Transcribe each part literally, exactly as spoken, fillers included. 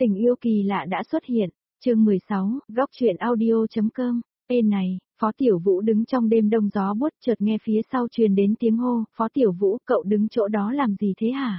Tình yêu kỳ lạ đã xuất hiện, chương mười sáu, góc truyện audio.com, bên này, Phó Tiểu Vũ đứng trong đêm đông gió buốt chợt nghe phía sau truyền đến tiếng hô, Phó Tiểu Vũ, cậu đứng chỗ đó làm gì thế hả?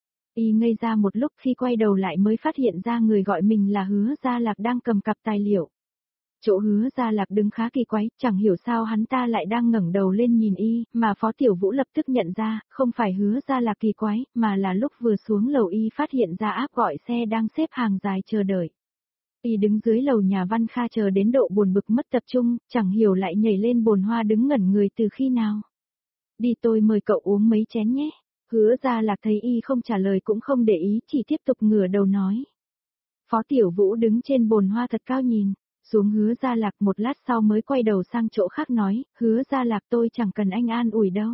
Y ngây ra một lúc khi quay đầu lại mới phát hiện ra người gọi mình là Hứa Gia Lạc đang cầm cặp tài liệu. Chỗ Hứa Gia Lạc đứng khá kỳ quái, chẳng hiểu sao hắn ta lại đang ngẩng đầu lên nhìn y, mà Phó Tiểu Vũ lập tức nhận ra, không phải Hứa Gia Lạc kỳ quái, mà là lúc vừa xuống lầu y phát hiện ra áp gọi xe đang xếp hàng dài chờ đợi. Y đứng dưới lầu nhà Văn Kha chờ đến độ buồn bực mất tập trung, chẳng hiểu lại nhảy lên bồn hoa đứng ngẩn người từ khi nào. Đi tôi mời cậu uống mấy chén nhé. Hứa Gia Lạc thấy y không trả lời cũng không để ý, chỉ tiếp tục ngửa đầu nói. Phó Tiểu Vũ đứng trên bồn hoa thật cao nhìn xuống Hứa Gia Lạc, một lát sau mới quay đầu sang chỗ khác nói, Hứa Gia Lạc, tôi chẳng cần anh an ủi đâu.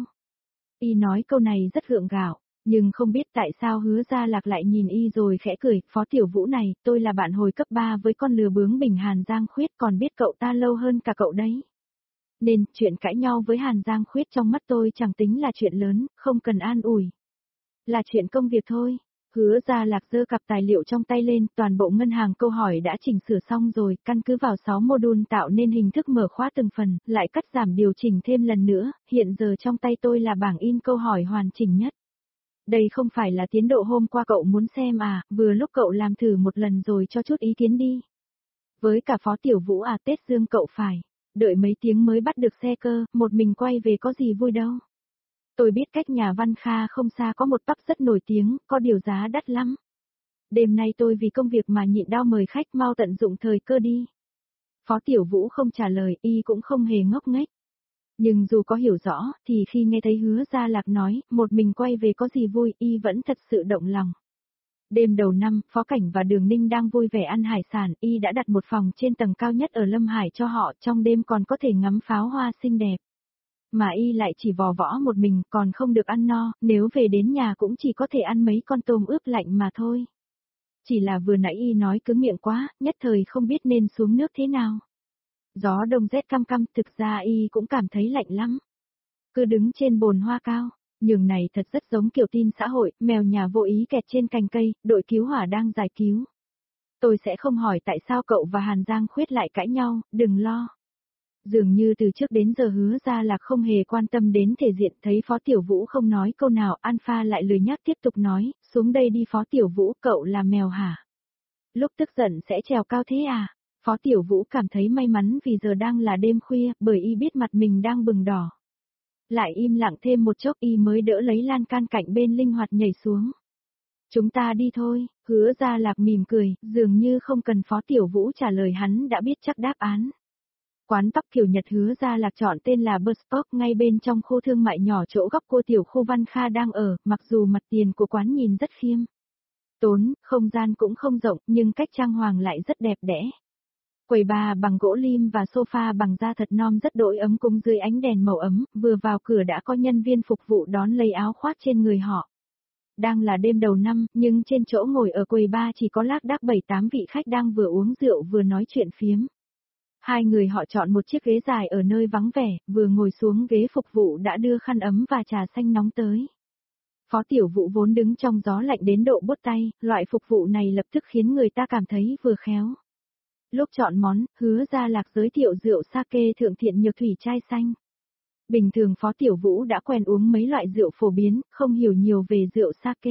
Y nói câu này rất gượng gạo, nhưng không biết tại sao Hứa Gia Lạc lại nhìn y rồi khẽ cười, Phó Tiểu Vũ này, tôi là bạn hồi cấp ba với con lừa bướng bỉnh Hàn Giang Khuyết, còn biết cậu ta lâu hơn cả cậu đấy. Nên, chuyện cãi nhau với Hàn Giang Khuyết trong mắt tôi chẳng tính là chuyện lớn, không cần an ủi. Là chuyện công việc thôi. Hứa Gia Lạc giơ cặp tài liệu trong tay lên, toàn bộ ngân hàng câu hỏi đã chỉnh sửa xong rồi, căn cứ vào sáu module tạo nên hình thức mở khóa từng phần, lại cắt giảm điều chỉnh thêm lần nữa, hiện giờ trong tay tôi là bảng in câu hỏi hoàn chỉnh nhất. Đây không phải là tiến độ hôm qua cậu muốn xem à, vừa lúc cậu làm thử một lần rồi cho chút ý kiến đi. Với cả Phó Tiểu Vũ à, Tết Dương cậu phải đợi mấy tiếng mới bắt được xe cơ, một mình quay về có gì vui đâu. Tôi biết cách nhà Văn Kha không xa có một pub rất nổi tiếng, có điều giá đắt lắm. Đêm nay tôi vì công việc mà nhịn đau mời khách, mau tận dụng thời cơ đi. Phó Tiểu Vũ không trả lời, y cũng không hề ngốc nghếch. Nhưng dù có hiểu rõ, thì khi nghe thấy Hứa Gia Lạc nói, một mình quay về có gì vui, y vẫn thật sự động lòng. Đêm đầu năm, Phó Cảnh và Đường Ninh đang vui vẻ ăn hải sản, y đã đặt một phòng trên tầng cao nhất ở Lâm Hải cho họ, trong đêm còn có thể ngắm pháo hoa xinh đẹp. Mà y lại chỉ vò võ một mình, còn không được ăn no, nếu về đến nhà cũng chỉ có thể ăn mấy con tôm ướp lạnh mà thôi. Chỉ là vừa nãy y nói cứng miệng quá, nhất thời không biết nên xuống nước thế nào. Gió đông rét căm căm, thực ra y cũng cảm thấy lạnh lắm. Cứ đứng trên bồn hoa cao, nhường này thật rất giống kiểu tin xã hội, mèo nhà vô ý kẹt trên cành cây, đội cứu hỏa đang giải cứu. Tôi sẽ không hỏi tại sao cậu và Hàn Giang Khuyết lại cãi nhau, đừng lo. Dường như từ trước đến giờ Hứa Gia Lạc không hề quan tâm đến thể diện, thấy Phó Tiểu Vũ không nói câu nào, Alpha lại lười nhác tiếp tục nói, xuống đây đi Phó Tiểu Vũ, cậu là mèo hả? Lúc tức giận sẽ trèo cao thế à? Phó Tiểu Vũ cảm thấy may mắn vì giờ đang là đêm khuya, bởi y biết mặt mình đang bừng đỏ. Lại im lặng thêm một chốc y mới đỡ lấy lan can cạnh bên linh hoạt nhảy xuống. Chúng ta đi thôi, Hứa Gia Lạc mỉm cười, dường như không cần Phó Tiểu Vũ trả lời hắn đã biết chắc đáp án. Quán tóc kiểu Nhật Hứa Gia Lạc chọn tên là Bespoke ngay bên trong khu thương mại nhỏ chỗ góc cô tiểu khu Văn Kha đang ở, mặc dù mặt tiền của quán nhìn rất khiêm tốn, không gian cũng không rộng, nhưng cách trang hoàng lại rất đẹp đẽ. Quầy bar bằng gỗ lim và sofa bằng da thật non rất đỗi ấm cúng dưới ánh đèn màu ấm, vừa vào cửa đã có nhân viên phục vụ đón lấy áo khoác trên người họ. Đang là đêm đầu năm, nhưng trên chỗ ngồi ở quầy bar chỉ có lác đác bảy tám vị khách đang vừa uống rượu vừa nói chuyện phiếm. Hai người họ chọn một chiếc ghế dài ở nơi vắng vẻ, vừa ngồi xuống ghế phục vụ đã đưa khăn ấm và trà xanh nóng tới. Phó Tiểu Vũ vốn đứng trong gió lạnh đến độ buốt tay, loại phục vụ này lập tức khiến người ta cảm thấy vừa khéo. Lúc chọn món, Hứa Gia Lạc giới thiệu rượu sake thượng thiện nhược thủy chai xanh. Bình thường Phó Tiểu Vũ đã quen uống mấy loại rượu phổ biến, không hiểu nhiều về rượu sake.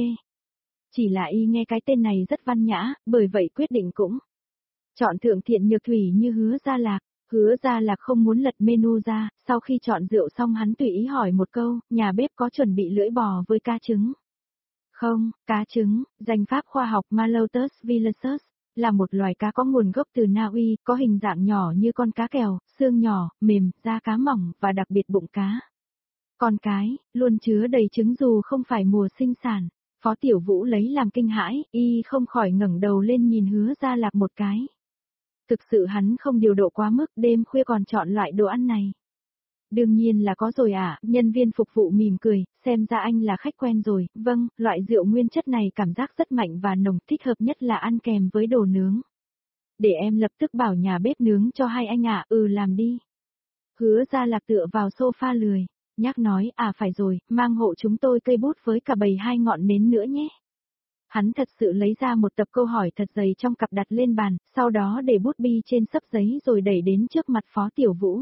Chỉ là y nghe cái tên này rất văn nhã, bởi vậy quyết định cũng chọn thượng thiện nhược thủy như Hứa Gia Lạc. Hứa Gia Lạc không muốn lật menu ra, sau khi chọn rượu xong hắn tùy ý hỏi một câu, nhà bếp có chuẩn bị lưỡi bò với cá trứng? Không, cá trứng, danh pháp khoa học Malotus villasus, là một loài cá có nguồn gốc từ Na Uy, có hình dạng nhỏ như con cá kèo, xương nhỏ, mềm, da cá mỏng, và đặc biệt bụng cá. Con cái, luôn chứa đầy trứng dù không phải mùa sinh sản. Phó Tiểu Vũ lấy làm kinh hãi, y không khỏi ngẩng đầu lên nhìn Hứa Gia Lạc một cái. Thực sự hắn không điều độ quá mức, đêm khuya còn chọn loại đồ ăn này. Đương nhiên là có rồi ạ, à, nhân viên phục vụ mỉm cười, xem ra anh là khách quen rồi, vâng, loại rượu nguyên chất này cảm giác rất mạnh và nồng, thích hợp nhất là ăn kèm với đồ nướng. Để em lập tức bảo nhà bếp nướng cho hai anh ạ, à, ừ làm đi. Hứa Gia Lạc tựa vào sofa lười, nhắc nói, à phải rồi, mang hộ chúng tôi cây bút với cả bầy hai ngọn nến nữa nhé. Hắn thật sự lấy ra một tập câu hỏi thật dày trong cặp đặt lên bàn, sau đó để bút bi trên sấp giấy rồi đẩy đến trước mặt Phó Tiểu Vũ.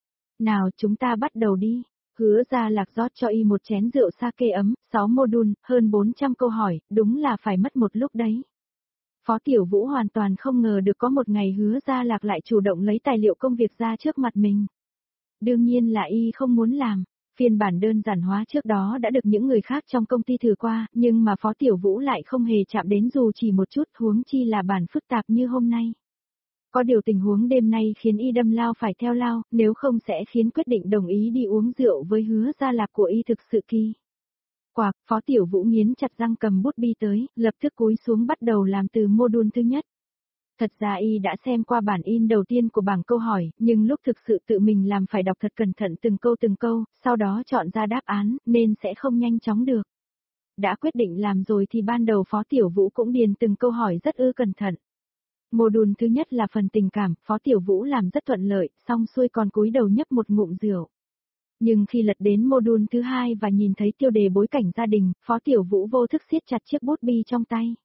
Nào chúng ta bắt đầu đi. Hứa Gia Lạc rót cho y một chén rượu sake ấm, sáu module, hơn bốn trăm câu hỏi, đúng là phải mất một lúc đấy. Phó Tiểu Vũ hoàn toàn không ngờ được có một ngày Hứa Gia Lạc lại chủ động lấy tài liệu công việc ra trước mặt mình. Đương nhiên là y không muốn làm. Phiên bản đơn giản hóa trước đó đã được những người khác trong công ty thử qua, nhưng mà Phó Tiểu Vũ lại không hề chạm đến dù chỉ một chút, huống chi là bản phức tạp như hôm nay. Có điều tình huống đêm nay khiến y đâm lao phải theo lao, nếu không sẽ khiến quyết định đồng ý đi uống rượu với Hứa Gia Lạc của y thực sự kỳ. Quạc, Phó Tiểu Vũ nghiến chặt răng cầm bút bi tới, lập tức cúi xuống bắt đầu làm từ module thứ nhất. Thật ra y đã xem qua bản in đầu tiên của bảng câu hỏi, nhưng lúc thực sự tự mình làm phải đọc thật cẩn thận từng câu từng câu, sau đó chọn ra đáp án, nên sẽ không nhanh chóng được. Đã quyết định làm rồi thì ban đầu Phó Tiểu Vũ cũng điền từng câu hỏi rất ư cẩn thận. Module thứ nhất là phần tình cảm, Phó Tiểu Vũ làm rất thuận lợi, xong xuôi còn cúi đầu nhấp một ngụm rượu. Nhưng khi lật đến module thứ hai và nhìn thấy tiêu đề bối cảnh gia đình, Phó Tiểu Vũ vô thức siết chặt chiếc bút bi trong tay.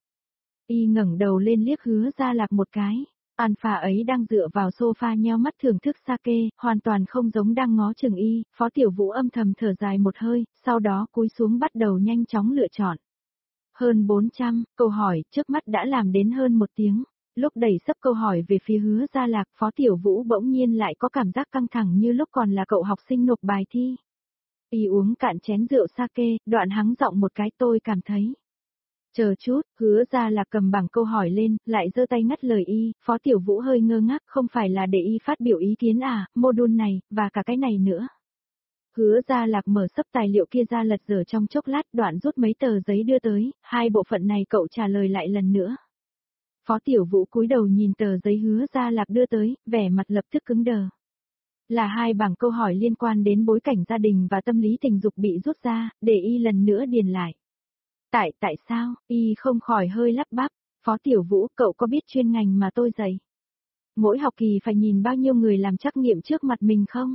Y ngẩng đầu lên liếc Hứa Gia Lạc một cái. Alpha ấy đang dựa vào sofa nheo mắt thưởng thức sake, hoàn toàn không giống đang ngó chừng y. Phó Tiểu Vũ âm thầm thở dài một hơi, sau đó cúi xuống bắt đầu nhanh chóng lựa chọn. Hơn bốn trăm câu hỏi, trước mắt đã làm đến hơn một tiếng. Lúc đẩy sấp câu hỏi về phía Hứa Gia Lạc, Phó Tiểu Vũ bỗng nhiên lại có cảm giác căng thẳng như lúc còn là cậu học sinh nộp bài thi. Y uống cạn chén rượu sake, đoạn hắng giọng một cái, tôi cảm thấy. Chờ chút, Hứa Gia Lạc cầm bảng câu hỏi lên, lại giơ tay ngắt lời y, Phó Tiểu Vũ hơi ngơ ngác, không phải là để y phát biểu ý kiến à, module này, và cả cái này nữa. Hứa Gia Lạc mở sấp tài liệu kia ra lật dở trong chốc lát, đoạn rút mấy tờ giấy đưa tới, hai bộ phận này cậu trả lời lại lần nữa. Phó Tiểu Vũ cúi đầu nhìn tờ giấy Hứa Gia Lạc đưa tới, vẻ mặt lập tức cứng đờ. Là hai bảng câu hỏi liên quan đến bối cảnh gia đình và tâm lý tình dục bị rút ra, để y lần nữa điền lại. Tại, tại sao, y không khỏi hơi lắp bắp, Phó Tiểu Vũ, cậu có biết chuyên ngành mà tôi dạy? Mỗi học kỳ phải nhìn bao nhiêu người làm trắc nghiệm trước mặt mình không?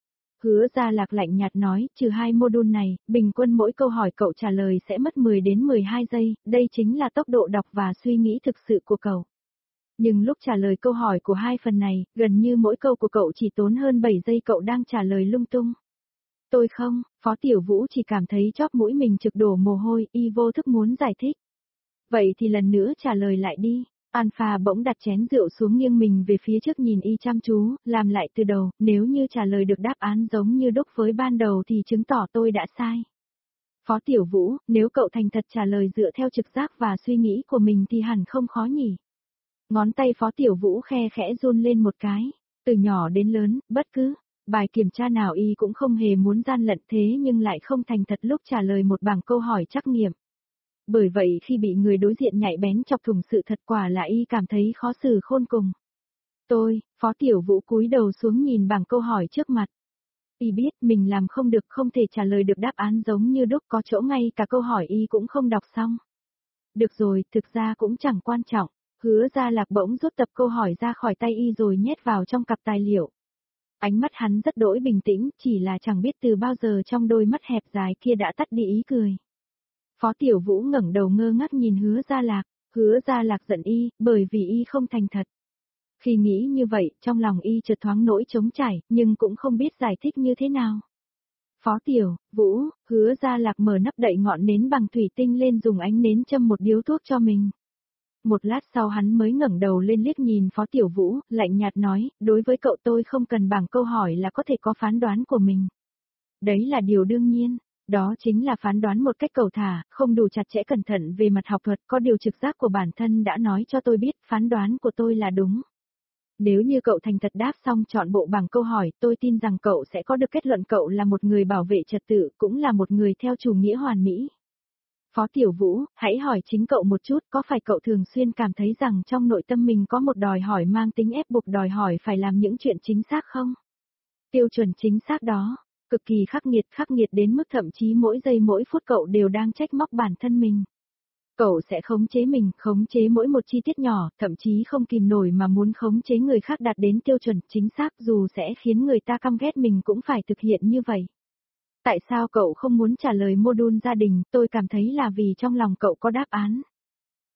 Hứa Gia Lạc lạnh nhạt nói, trừ hai module này, bình quân mỗi câu hỏi cậu trả lời sẽ mất mười đến mười hai giây, đây chính là tốc độ đọc và suy nghĩ thực sự của cậu. Nhưng lúc trả lời câu hỏi của hai phần này, gần như mỗi câu của cậu chỉ tốn hơn bảy giây, cậu đang trả lời lung tung. Tôi không, Phó Tiểu Vũ chỉ cảm thấy chóp mũi mình trực đổ mồ hôi, y vô thức muốn giải thích. Vậy thì lần nữa trả lời lại đi. Alpha bỗng đặt chén rượu xuống nghiêng mình về phía trước nhìn y chăm chú, làm lại từ đầu, nếu như trả lời được đáp án giống như đúc với ban đầu thì chứng tỏ tôi đã sai. Phó Tiểu Vũ, nếu cậu thành thật trả lời dựa theo trực giác và suy nghĩ của mình thì hẳn không khó nhỉ. Ngón tay Phó Tiểu Vũ khe khẽ run lên một cái, từ nhỏ đến lớn, bất cứ bài kiểm tra nào y cũng không hề muốn gian lận thế nhưng lại không thành thật lúc trả lời một bảng câu hỏi trắc nghiệm. Bởi vậy khi bị người đối diện nhạy bén chọc thủng sự thật quả là y cảm thấy khó xử khôn cùng. Tôi, Phó Tiểu Vũ cúi đầu xuống nhìn bảng câu hỏi trước mặt. Y biết mình làm không được, không thể trả lời được đáp án giống như đúc, có chỗ ngay cả câu hỏi y cũng không đọc xong. Được rồi, thực ra cũng chẳng quan trọng. Hứa Gia Lạc bỗng rút tập câu hỏi ra khỏi tay y rồi nhét vào trong cặp tài liệu. Ánh mắt hắn rất đỗi bình tĩnh, chỉ là chẳng biết từ bao giờ trong đôi mắt hẹp dài kia đã tắt đi ý cười. Phó Tiểu Vũ ngẩng đầu ngơ ngác nhìn Hứa Gia Lạc, Hứa Gia Lạc giận y, bởi vì y không thành thật. Khi nghĩ như vậy, trong lòng y chợt thoáng nỗi trống trải, nhưng cũng không biết giải thích như thế nào. Phó Tiểu Vũ, Hứa Gia Lạc mở nắp đậy ngọn nến bằng thủy tinh lên dùng ánh nến châm một điếu thuốc cho mình. Một lát sau hắn mới ngẩng đầu lên liếc nhìn Phó Tiểu Vũ, lạnh nhạt nói, đối với cậu tôi không cần bảng câu hỏi là có thể có phán đoán của mình. Đấy là điều đương nhiên, đó chính là phán đoán một cách cầu thả, không đủ chặt chẽ cẩn thận về mặt học thuật, có điều trực giác của bản thân đã nói cho tôi biết phán đoán của tôi là đúng. Nếu như cậu thành thật đáp xong chọn bộ bảng câu hỏi, tôi tin rằng cậu sẽ có được kết luận cậu là một người bảo vệ trật tự, cũng là một người theo chủ nghĩa hoàn mỹ. Phó Tiểu Vũ, hãy hỏi chính cậu một chút, có phải cậu thường xuyên cảm thấy rằng trong nội tâm mình có một đòi hỏi mang tính ép buộc đòi hỏi phải làm những chuyện chính xác không? Tiêu chuẩn chính xác đó, cực kỳ khắc nghiệt, khắc nghiệt đến mức thậm chí mỗi giây mỗi phút cậu đều đang trách móc bản thân mình. Cậu sẽ khống chế mình, khống chế mỗi một chi tiết nhỏ, thậm chí không kìm nổi mà muốn khống chế người khác đạt đến tiêu chuẩn chính xác dù sẽ khiến người ta căm ghét mình cũng phải thực hiện như vậy. Tại sao cậu không muốn trả lời module gia đình, tôi cảm thấy là vì trong lòng cậu có đáp án.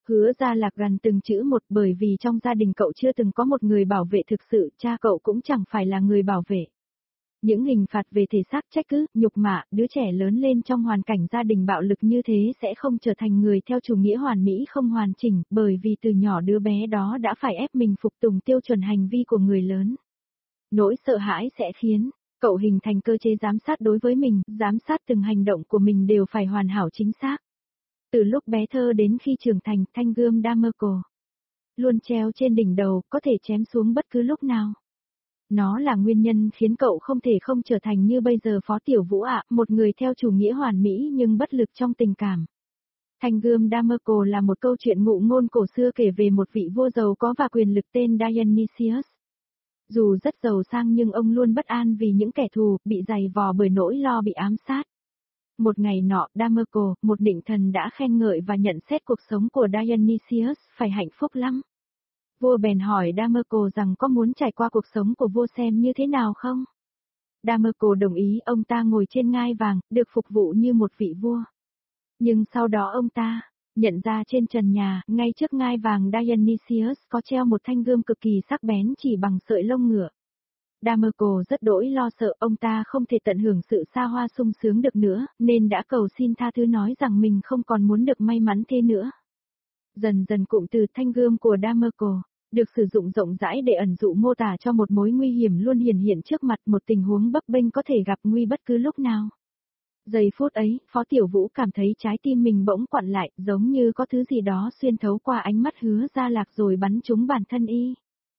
Hứa Gia Lạc gần từng chữ một, bởi vì trong gia đình cậu chưa từng có một người bảo vệ thực sự, cha cậu cũng chẳng phải là người bảo vệ. Những hình phạt về thể xác, trách cứ, nhục mạ, đứa trẻ lớn lên trong hoàn cảnh gia đình bạo lực như thế sẽ không trở thành người theo chủ nghĩa hoàn mỹ không hoàn chỉnh, bởi vì từ nhỏ đứa bé đó đã phải ép mình phục tùng tiêu chuẩn hành vi của người lớn. Nỗi sợ hãi sẽ khiến cậu hình thành cơ chế giám sát đối với mình, giám sát từng hành động của mình đều phải hoàn hảo chính xác. Từ lúc bé thơ đến khi trưởng thành, thanh gươm Damocle luôn treo trên đỉnh đầu, có thể chém xuống bất cứ lúc nào. Nó là nguyên nhân khiến cậu không thể không trở thành như bây giờ Phó Tiểu Vũ ạ, một người theo chủ nghĩa hoàn mỹ nhưng bất lực trong tình cảm. Thanh gươm Damocle là một câu chuyện ngụ ngôn cổ xưa kể về một vị vua giàu có và quyền lực tên Dionysius. Dù rất giàu sang nhưng ông luôn bất an vì những kẻ thù, bị dày vò bởi nỗi lo bị ám sát. Một ngày nọ, Damocle, một định thần đã khen ngợi và nhận xét cuộc sống của Dionysius phải hạnh phúc lắm. Vua bèn hỏi Damocle rằng có muốn trải qua cuộc sống của vua xem như thế nào không? Damocle đồng ý, ông ta ngồi trên ngai vàng, được phục vụ như một vị vua. Nhưng sau đó ông ta nhận ra trên trần nhà, ngay trước ngai vàng Dionysius có treo một thanh gươm cực kỳ sắc bén chỉ bằng sợi lông ngựa. Damocle rất đỗi lo sợ, ông ta không thể tận hưởng sự xa hoa sung sướng được nữa, nên đã cầu xin tha thứ nói rằng mình không còn muốn được may mắn thế nữa. Dần dần cụm từ thanh gươm của Damocle được sử dụng rộng rãi để ẩn dụ mô tả cho một mối nguy hiểm luôn hiển hiện trước mặt, một tình huống bấp bênh có thể gặp nguy bất cứ lúc nào. Giây phút ấy, Phó Tiểu Vũ cảm thấy trái tim mình bỗng quặn lại, giống như có thứ gì đó xuyên thấu qua ánh mắt Hứa Gia Lạc rồi bắn trúng bản thân y.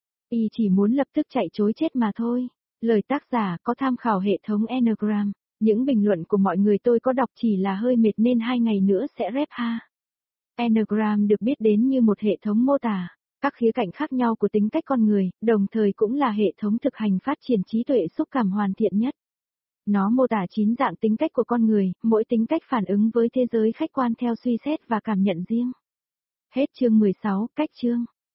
Y chỉ muốn lập tức chạy trối chết mà thôi. Lời tác giả có tham khảo hệ thống Enneagram. Những bình luận của mọi người tôi có đọc chỉ là hơi mệt nên hai ngày nữa sẽ rep ha. Enneagram được biết đến như một hệ thống mô tả các khía cạnh khác nhau của tính cách con người, đồng thời cũng là hệ thống thực hành phát triển trí tuệ xúc cảm hoàn thiện nhất. Nó mô tả chín dạng tính cách của con người, mỗi tính cách phản ứng với thế giới khách quan theo suy xét và cảm nhận riêng. Hết chương mười sáu, cách chương.